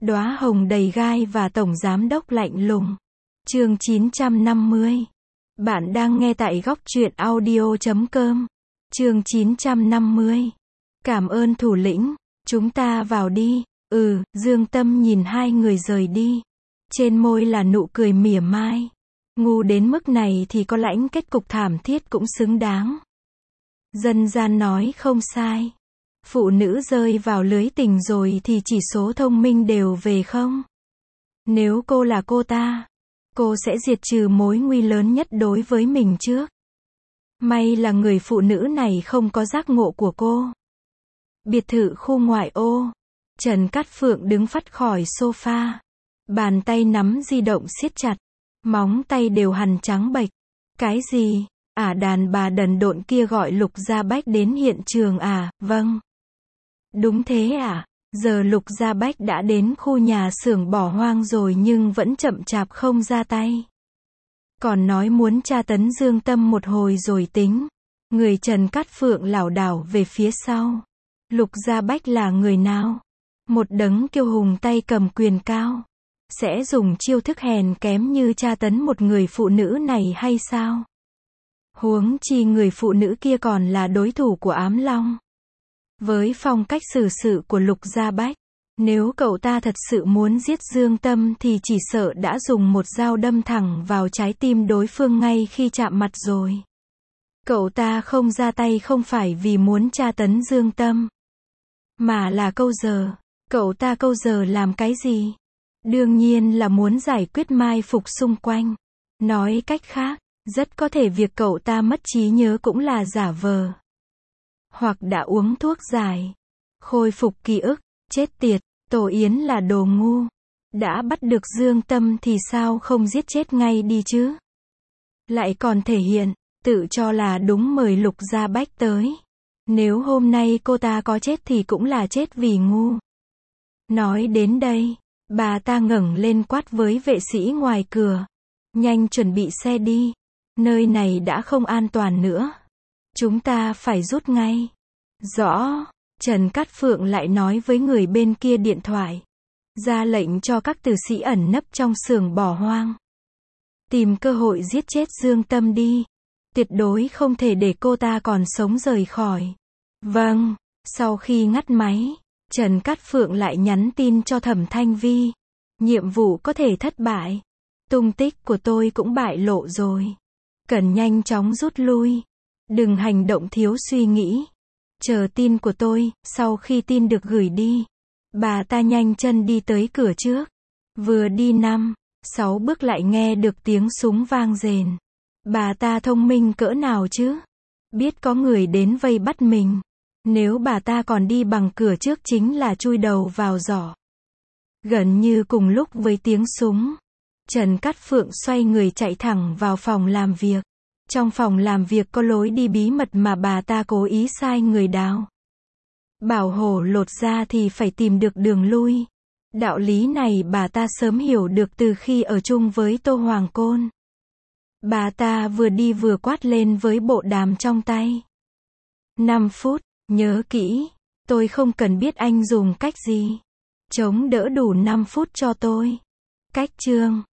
Đóa hồng đầy gai và tổng giám đốc lạnh lùng. Chương 950. Bạn đang nghe tại góc truyện audio.com. Chương 950. Cảm ơn thủ lĩnh, chúng ta vào đi. Dương Tâm nhìn hai người rời đi. Trên môi là nụ cười mỉa mai. Ngu đến mức này thì có lãnh kết cục thảm thiết cũng xứng đáng. Dân gian nói không sai. Phụ nữ rơi vào lưới tình rồi thì chỉ số thông minh đều về không. Nếu cô là cô ta, cô sẽ diệt trừ mối nguy lớn nhất đối với mình trước. May là người phụ nữ này không có giác ngộ của cô. Biệt thự khu ngoại ô. Trần Cát Phượng đứng phắt khỏi sofa. Bàn tay nắm di động siết chặt. Móng tay đều hằn trắng bệch. Cái gì? Đàn bà đần độn kia gọi Lục Gia Bách đến hiện trường à? Vâng. Đúng thế à? Giờ Lục Gia Bách đã đến khu nhà xưởng bỏ hoang rồi nhưng vẫn chậm chạp không ra tay. Còn nói muốn tra tấn Dương Tâm một hồi rồi tính. Người Trần Cát Phượng lảo đảo về phía sau. Lục Gia Bách là người nào? Một đấng kiêu hùng tay cầm quyền cao. Sẽ dùng chiêu thức hèn kém như tra tấn một người phụ nữ này hay sao? Huống chi người phụ nữ kia còn là đối thủ của Ám Long. Với phong cách xử sự của Lục Gia Bách, nếu cậu ta thật sự muốn giết Dương Tâm thì chỉ sợ đã dùng một dao đâm thẳng vào trái tim đối phương ngay khi chạm mặt rồi. Cậu ta không ra tay không phải vì muốn tra tấn Dương Tâm, mà là câu giờ. Cậu ta câu giờ làm cái gì? Đương nhiên là muốn giải quyết mai phục xung quanh. Nói cách khác, rất có thể việc cậu ta mất trí nhớ cũng là giả vờ. Hoặc đã uống thuốc giải. Khôi phục ký ức. Chết tiệt, Tổ Yến là đồ ngu. Đã bắt được Dương Tâm thì sao không giết chết ngay đi chứ? Lại còn thể hiện, tự cho là đúng mời Lục Gia Bách tới. Nếu hôm nay cô ta có chết thì cũng là chết vì ngu. Nói đến đây, bà ta ngẩng lên quát với vệ sĩ ngoài cửa. Nhanh chuẩn bị xe đi. Nơi này đã không an toàn nữa. Chúng ta phải rút ngay. Rõ. Trần Cát Phượng lại nói với người bên kia điện thoại. Ra lệnh cho các tử sĩ ẩn nấp trong xưởng bỏ hoang. Tìm cơ hội giết chết Dương Tâm đi. Tuyệt đối không thể để cô ta còn sống rời khỏi. Vâng. Sau khi ngắt máy, Trần Cát Phượng lại nhắn tin cho Thẩm Thanh Vi. Nhiệm vụ có thể thất bại. Tung tích của tôi cũng bại lộ rồi. Cần nhanh chóng rút lui. Đừng hành động thiếu suy nghĩ. Chờ tin của tôi. Sau khi tin được gửi đi, bà ta nhanh chân đi tới cửa trước. Vừa đi 5-6 bước lại nghe được tiếng súng vang rền. Bà ta thông minh cỡ nào chứ? Biết có người đến vây bắt mình. Nếu bà ta còn đi bằng cửa trước chính là chui đầu vào giỏ. Gần như cùng lúc với tiếng súng, Trần Cát Phượng xoay người chạy thẳng vào phòng làm việc. Trong phòng làm việc có lối đi bí mật mà bà ta cố ý sai người đào. Bảo hổ lột ra thì phải tìm được đường lui. Đạo lý này bà ta sớm hiểu được từ khi ở chung với Tô Hoàng Côn. Bà ta vừa đi vừa quát lên với bộ đàm trong tay. 5 phút, nhớ kỹ, tôi không cần biết anh dùng cách gì. Chống đỡ đủ 5 phút cho tôi. Cách chương